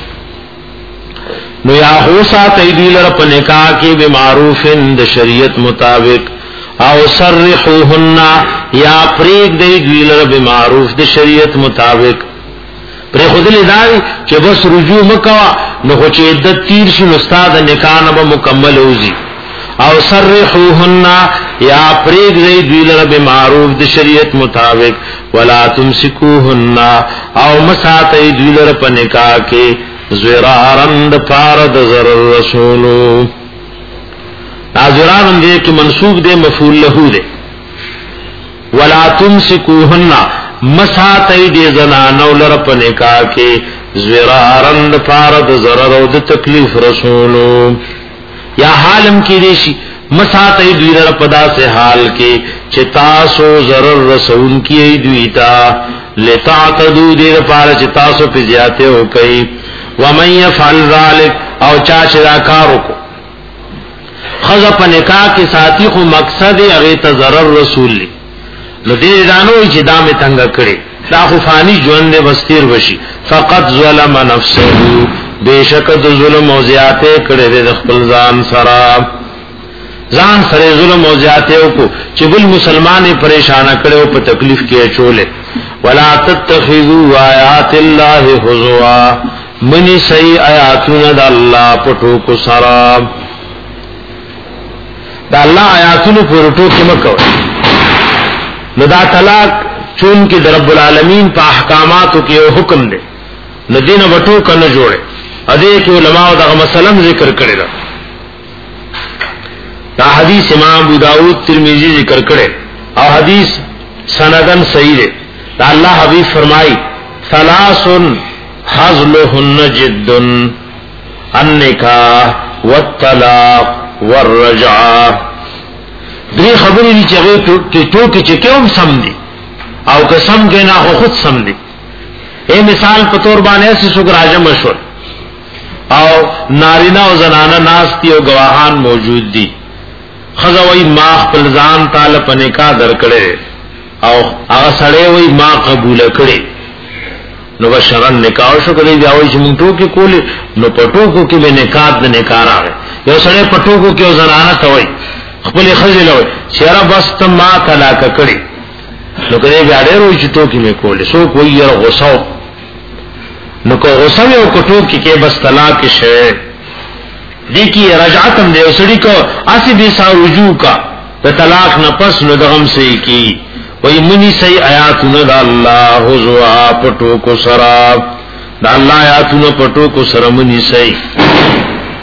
نو یا هو سات ایدیلر په نکاح کې بمعروف د شریعت مطابق او سرحوهن یا پریک دی دویلر بمعروف د شریعت مطابق پر خودلی دای چې بس رجوع مکوا نو خو چې عدت تیر شي نو استاد نکاح نه مکمل وږي او سرحوهن یا پریک دی دویلر بمعروف د شریعت مطابق ولا تمسکوهن او مسات دویلر په نکاح کې زرارند فارد ضرر رسولو ناظران دې کې منسوب دې مفعول له دې ولا تمسكوهن مساتای دې زنانو لره په نکاح کې زرارند فارد ضرر او د تکلیف رسولو یا حالم کې دې شي مساتای دې لره په داسې حال کې چې تاسو ضرر رسول کې دویتا لتعتدوا دې لپاره چې تاسو په زیاته وکړي ومن يفعل ذلك او چا چې دا کار وکړي خذ په نکاح کې ساتي خو مقصد هغه ته ضرر رسول لی نو دې دانو چې دامه څنګه کړي دا خو فانی ژوند وستیر وشي فقط ظلم نفسه بشک د ظلم او زیاته کړي د خپل ځان سره ځان سره ظلم او زیاته وکړو چې بل مسلمانې پریشان کړي په تکلیف کې چولې ولا تتخذوا آیات الله هزوا منی صحیح آیاتونه د الله پټو کو سره دا الله آیاتونو پرټو کې مکو نو دا طلاق چون کې رب العالمین په احکاماتو کې حکم دی نو دین وټو کنه جوړه ا دې کې علماء دا مسله ذکر کړی دا دا حدیث امام ابو داود ترمذی ذکر کړي او حدیث سندن صحیح دی دا الله حبیب فرمای ثلاث حزلهن جد النکاح والطلاق والرجعه دې خبرې دي چې هغه ټوکی چې کوم سم دي او قسم کې نه خود سم دي اے مثال په تور باندې سې څوک راځه مشور او نارینا او زنانه ناستی او گواهان موجود دي خزوی ما خپل ځان تعالی په نکاح درکړي او هغه سړی وای ما قبول کړي نو بشرن نکاح شو کړي بیا وای چې مونږ ټوکی کولې نو پټوکو کې به نکاح د نکاح راغی یو سړی پټوکو کې زنانه ته وای خپل خزل وای شرع بس ته ما طلاق کړي نو کله بیا ډېر وای چې ټوکی مې کولې سو کوئی یو غوسه نو کو غوسه یو ټوکی کې بس طلاق شي دیکھی رجعتم دے اسڑی کو اسی بھی سا رجوع کا تو طلاق نہ پس نہ دغم سے کی وہی منی سی آیاتنا دا اللہ حضوا پٹو کو سرا دا اللہ آیاتنا پٹو کو سرا منی سی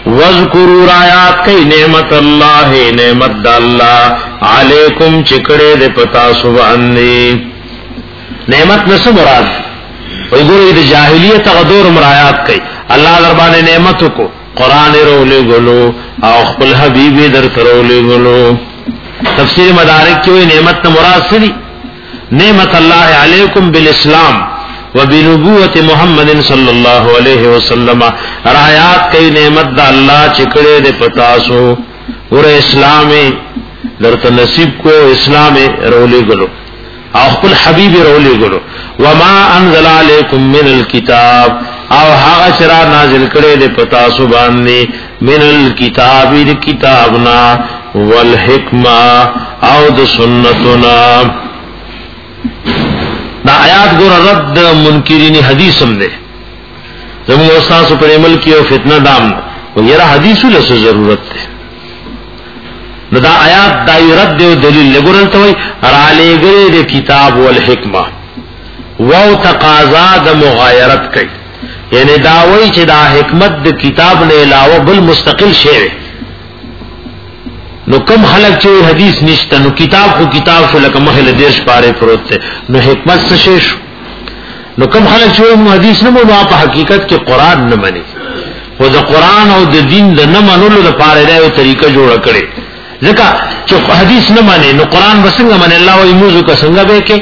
وذکروا رایات کئی نعمت اللہ نعمت دا اللہ علیکم چکڑے دے پتا سبحانی نعمت نسو مراد وی گوری دے جاہلیت غدور مرایات کئی اللہ دربان نعمتو کو قرآن رولے گلو او خپل حبیب در ترولے گلو تفسیر مدارک کی ہوئی نعمت مراد سے دی نعمت اللہ علیکم بالاسلام وبنبوت محمد صلی اللہ علیہ وسلم رایات کئی نعمت دا اللہ چکڑے دے پتاسو اور اسلام درت نصیب کو اسلام رولے گلو او خپل حبیب رولے گلو وما انزل علیکم من الكتاب او حاغ چرا نازل کرے دے پتاسو باندے من الكتاب دے کتابنا والحکمہ او دے سنتنا دا آیات گور رد منکرین حدیث ہم دے زمین استاذ پر عمل کی اور فتنہ دام وہ یہ حدیثو لسو ضرورت دے دا آیات دا رد دے دلیل لے گورل توئی رالے گرے دے کتاب والحکمہ وو تقاضا دا مغایرت کئی یعنی داوئی چھ دا حکمت دا کتاب نے علاوہ بل مستقل شعر نو کم خلق چوئی حدیث نشتا نو کتاب کو کتاب شو لکا محل دیرش پارے پروت تے نو حکمت سشیشو نو کم خلق چوئی مو حدیث نمو نو آپ حقیقت کے قرآن نمانی و دا قرآن او دا دین دا نمانولو دا پارے دے و طریقہ جوڑا کرے ذکا چو حدیث نمانی نو قرآن بسنگا مانی اللہ وی موزو کا سنگا بے کے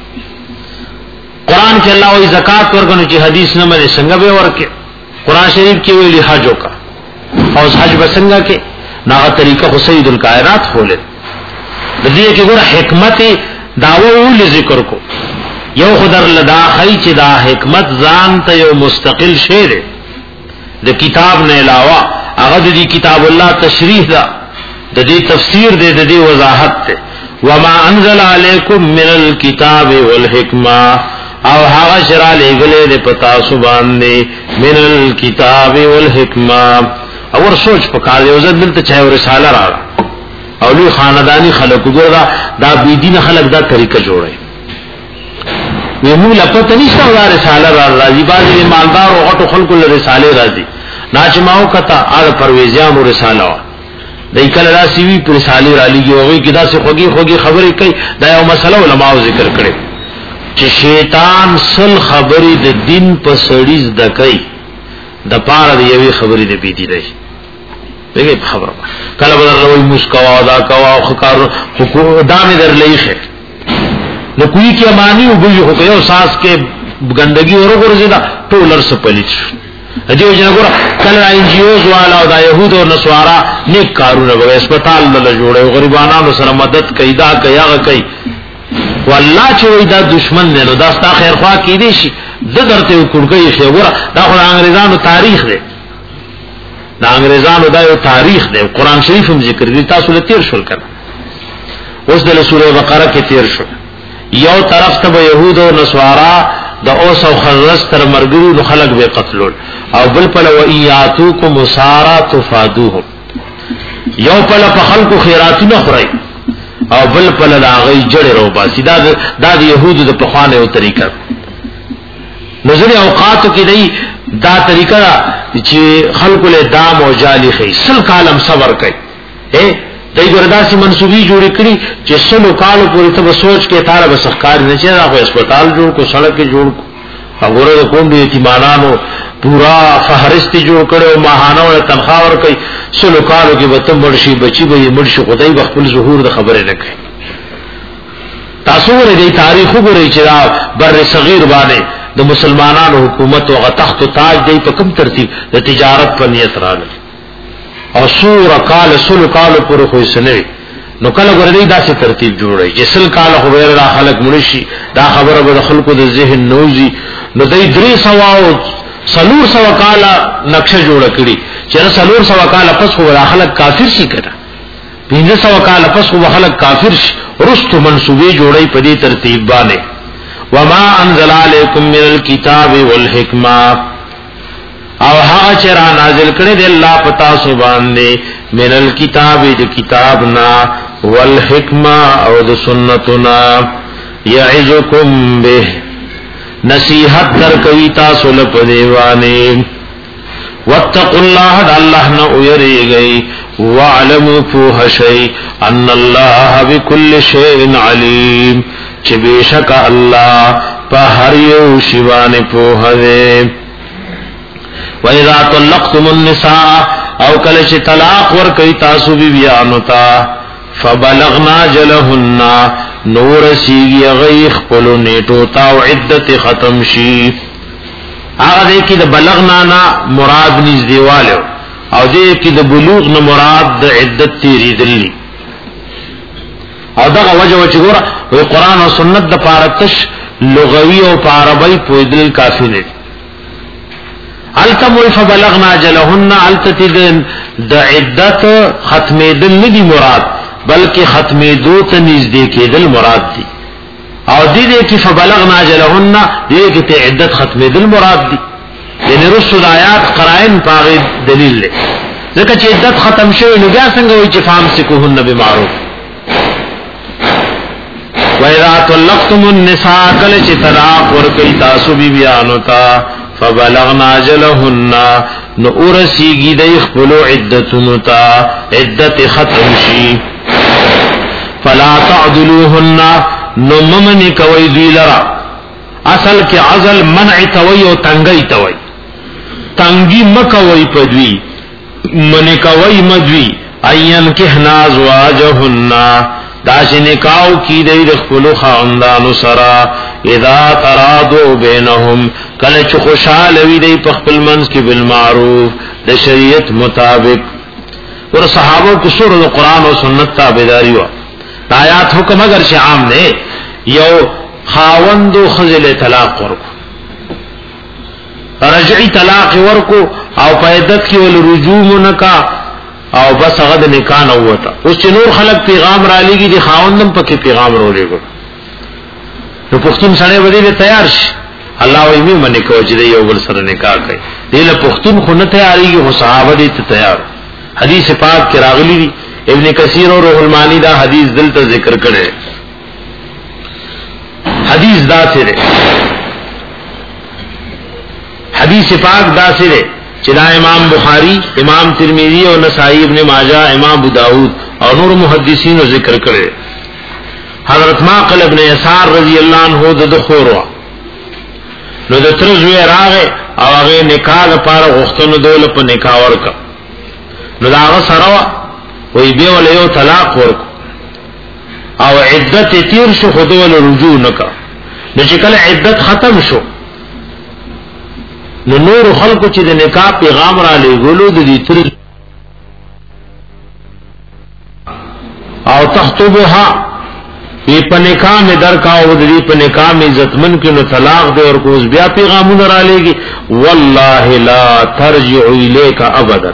قرآن کے اللہ وی زکاة ورکنو چی حدیث نمانی سنگا بے ورکے قرآن شریف کی ویلی حجو کا اور حج بسنگا کے ناغا طریقہ خو سید الکائنات کھولے دلیے کہ گوڑا حکمت دعوی اول ذکر کو یو خدر لدا خی چی دا حکمت زانتا یو مستقل شیر دا کتاب نے علاوہ اغد دی کتاب اللہ تشریح دا دا دی تفسیر دے دا دی وضاحت دے وما انزل علیکم من الکتاب والحکمہ او حاغ شرع لے گلے دے پتا سبان دے من الکتاب والحکمہ اور سوچ پکار دے وزد دلتا چاہے وہ رسالہ را رہا اولی خاندانی خلق گو دا دا بیدین خلق دا طریقہ جوڑے وی مو لپتا نیستا دا رسالہ را رازی بازی مالدار و غٹ و خلق اللہ رسالے رازی ناچ ماو کتا آر پرویزیان و رسالہ وا دا اکل را سیوی پر رسالے را لیگی وغی کی دا سے خوگی خوگی خبری کئی دا یو مسئلہ علماء ذکر کرے چھ شیطان سل خبری دا دین پسڑیز دا کئی دا پارا دا یوی خبری دا بیدی رہی دیکھیں خبر کل بدر روی مسکوا دا کوا خکار دامی در لیخ ہے نو کوئی کی امانی و بوئی خکیو ساس کے گندگی ورو گرزی دا ٹولر سپلیت شو دیو جنہ گورا کل انجیوز والا دا یہود و نسوارا نیک کارون بگا اسپتال دل جوڑے و غریبانانو سر مدد کئی دا کئی آغا کئی واللہ چوئی دا دشمن دے نو دا ستا خیر خواہ کی دیشی دا درتے و کڑکئی خیر گورا دا خود انگریزانو تاریخ دے دا انگریزانو دا یو تاریخ دے قرآن شریف ہم ذکر دی تاسو لے تیر شل کرنا اس دل سورہ بقرہ کے تیر شل یو طرف تب یہود و نسوارا دا اوس و خرس تر مرگرو نو خلق بے قتلون او بل پل و ایاتوکم مسارا تفادوهم یو پل پا خلقو خیراتو نخورائی او بل پل دا غی جڑ رو باسی دا دا یہود دا پخوانے و طریقہ نظر اوقاتو کی دی دا طریقہ دا چی خلقو لے دام و جالی خی سل کالم صبر کئی اے دای ګوردا سي منسوبي جوړ کړی چې سلو کالو پورې ته سوچ کې تاره بسخکار نه چي راغو هسپتال جوړ کو سړک جوړ کو هغه د کوم دي یتیمانانو پورا فهرست جوړ کړو ماهانو تنخواه ور کوي سلو کالو کې وته مرشي بچي به مرشي خدای خپل ظهور د خبره نه کوي تاسو ورې د تاریخ وګورئ چې بر صغیر باندې د مسلمانانو حکومت او تخت او تاج دی په کوم ترتیب د تجارت په نیت راغلی او سور کال سل کال پر خو سنوي نو کله ګورې دا څه ترتیب جوړي چې سل کال خو غیر را خلق مرشي دا خبره به خلکو د ذهن نوزي نو دای درې سوا او سلور سوا کال نقشه جوړ کړي چې سلور سوا کال پس خو را خلق کافر شي کړه پنځه سوا کال پس خو خلق کافر شي رست منسوبي جوړي په دې ترتیب باندې وما انزل عليكم من الكتاب والحکمه او هغه چې را نازل کړي دی الله پتا سو باندې من الکتاب د کتابنا والحکمه او د سنتنا یعظکم به نصیحت در کوي تاسو له پدیوانه واتقوا الله الله نو يريږي واعلموا فوحشي ان الله بكل شيء عليم چې بشک الله په هر یو شی باندې په هده. واذا طلقتم النساء او کله چې طلاق ور کوي تاسو بی بیانو تا فبلغنا جلهن نور سیږي غي خپل نیټو تا او عدت ختم شي. هغه کې د بلغنا نه مراد نږدېواله او دې کې د بلوغ نه مراد د عدت تیریدلی. او دا وجه چې ګوره وی قران او سنت د پارتش لغوي او عربی په دل کافی نه. التم فبلغنا جلهن التتدن د عدت ختمه دل نه دی مراد بلکې ختمه دو ته نږدې کېدل مراد دی. او دې دې کې فبلغنا جلهن دې کې ته عدت ختمه دل مراد دی. یعنی رسول آیات قرائن پاغي دلیل لري ځکه چې عدت ختم شوی نو بیا څنګه وایي چې فامسکوهن بمعروف. وَإِذَا طَلَّقْتُمُ النِّسَاءَ کَلَ چې طلاق ورکړي تاسو بی بیانو ته فبلغنا اجلهن نو ورسیږي د خپل عدتونو ته عدت ختم شي. فلا تعدلوهن نو ممن کوي دوی لرا اصل کې عزل منع توي او تنګي توي تنګي مکوي پدوي من کوي مدوي ايان کې حنا زواجهن داش نکاو کی دی د خپل خاندانو سره اذا ترادو بینهم کله چې خوشاله وي دی په خپل منځ کې بالمعروف د شریعت مطابق. ور صحابه کو سورۃ قرآن او سنت تابعداري وا آیات حکم اگر چې عام نه یو خاوند او خزل طلاق ورکو رجعی طلاق ورکو او په عدت کې ول رجوع منکا او بس هغه د نکاح نه وته. اوس چې نور خلک پیغام را لېږي دي خاوندم پکې پیغام ورولېږي نو پښتون سره ودی تیار شي الله وایي می منې کو چې یو بل سره نکاح کوي دله پښتون خو نه تیاریږي خو صحابه دي ته تیار. حدیث پاک کې راغلي دي ابن کثیر اور روح المانی دا حدیث دلته ذکر کړي. حدیث دا سره حدیث پاک دا سره چې دا امام بخاری امام ترمذی او نسائی ابن ماجہ امام ابو داود او نور محدثین ذکر کړي. حضرت ماقل ابن یسار رضی اللہ عنہ د خوروا نو د ترزوی راغه او هغه نکاح لپاره غوښتنه دول په نکاح ورک نو دا هغه سره وی به ول یو طلاق ورک او عدت تیر شو خدول رجوع نکا نو چې کله عدت ختم شو نو نور خلقو چې د نکاح پیغام را لېګلو د دې تر او تخطبها ای په نکاح می درکاو د دې په نکاح می عزتمن کې نو طلاق دی او کوز بیا پیغامونه را لېږي والله لا ترجع الیک ابدا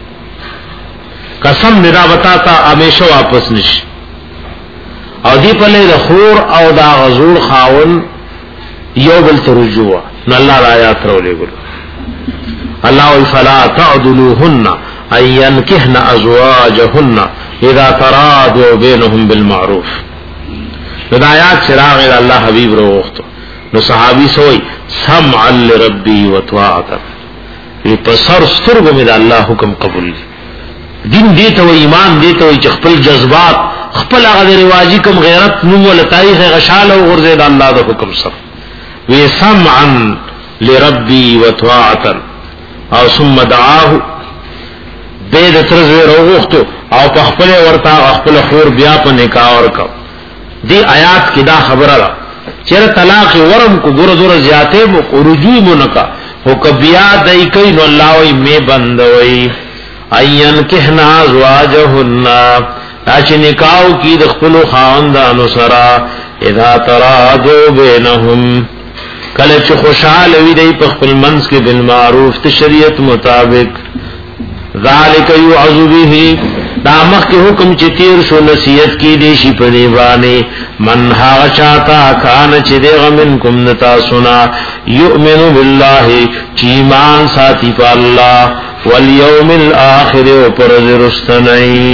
قسم ندا بتاتا همیشه واپس نشي. او دی په له خور او دا غزور خاون یو بل ترجوع نو الله آیات راولېګل الله فلا تعدلوهن ان ينكحن ازواجهن اذا تراضوا بينهم بالمعروف. هدایات چراغ الله حبیب روغتو نو صحابی سوئی سمعا لربی و طاعتا یہ پسر سترگو میں دا اللہ حکم قبول دین دیتا و ایمان دیتا و خپل جذبات خپل اغد رواجی کم غیرت نمو لتاریخ غشال و غرزی دا اللہ دا حکم سر وی سمعا لربی و طاعتا او ثم دعاہو بید ترزوی روغتو او پا خپل ورطا خپل خور بیا پا نکاح ورکو دی آیات کی دا خبر را چیر طلاق ورم کو گر گر زیاتے مو رجوع منکا ہو کبیا دائی کئی نو اللہ وی میں بندوئی این کہنا زواجہن اچھ نکاو کی دخپلو خاندانو سرا اذا ترادو بینہم کلچ خوشحال وی دی پخپل منس کے بالمعروف تشریعت مطابق ذالک یعظو بیہی دامخ کے حکم چی تیر شو نصیحت کی دیشی پدیبانی من ها چاہتا کان چی دیغ منکم نتا سنا یؤمن باللہ چیمان ساتی پا اللہ والیوم الآخر و پرز رستنئی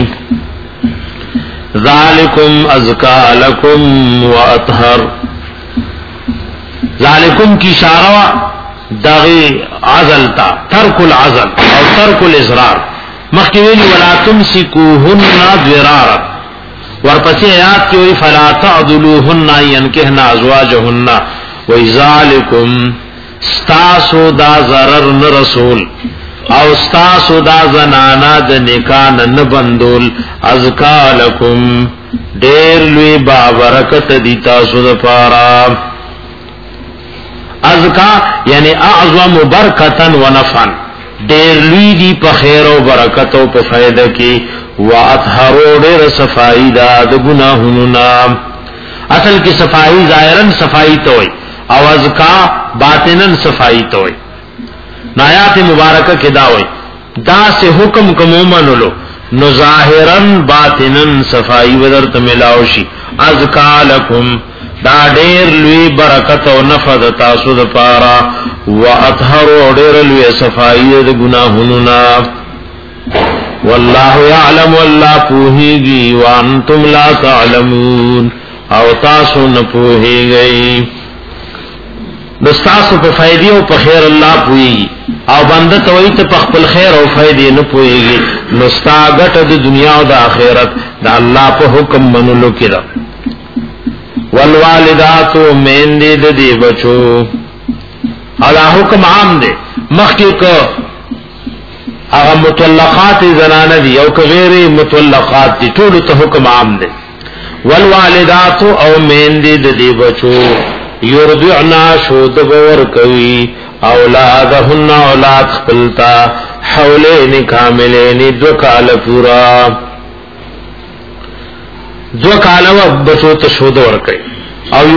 ذالکم ازکا لکم و اطہر ذالکم کی شاروا دغی عزلتا ترک العزل او ترک الازرار مخکې ویلي ولا تمسکوهن ضرارا ورپسې آیات کې وی فلا تعذلوهن ينكحن ازواجهن وذالکم استاسو دا ضرر نه رسول او استاسو دا زنانا د نکاح نه بندول ازکا لکم ډیر لوی با برکت دی تاسو د پاره ازکا یعنی اعظم برکتن و نفعن ډیر لوی دی په خیر او برکت او په فائدہ کې واطهروا ډیر صفائی دا د ګناهونو نام اصل کې صفائی ظاهرا صفائی ته وي او ازکا باطنن صفائی ته وي نایات مبارکہ کې دا وي دا سے حکم کوم منلو نو ظاهرا باطنن صفائی ودرت ملاوشي ازکا لکم دا ډیر لوی برکت او نفع د تاسو د پاره واطهروا ډیر لوی صفائی د ګناهونو نه والله يعلم والله پوهیږي وانتم لا تعلمون او تاسو نه پوهیږئ دستاسو په فائدې او په خیر الله پوهیږي او بنده ته وایي ته په خپل خیر او فائدې نه پوهیږي نو ستا ګټه د دنیا او د آخرت د الله په حکم منلو کې ده والوالدات من دې د دې بچو الا حکم عام ده مخکې کو هغه مطلقات زنانه دي او غیر مطلقات دي ټول ته حکم عام ده والوالدات او من دې د دې بچو یرضعنا شود باور کوي اولادهن اولاد خپلتا حولین کاملین دو کال پورا دو کال و بچو ته شود ور کوي او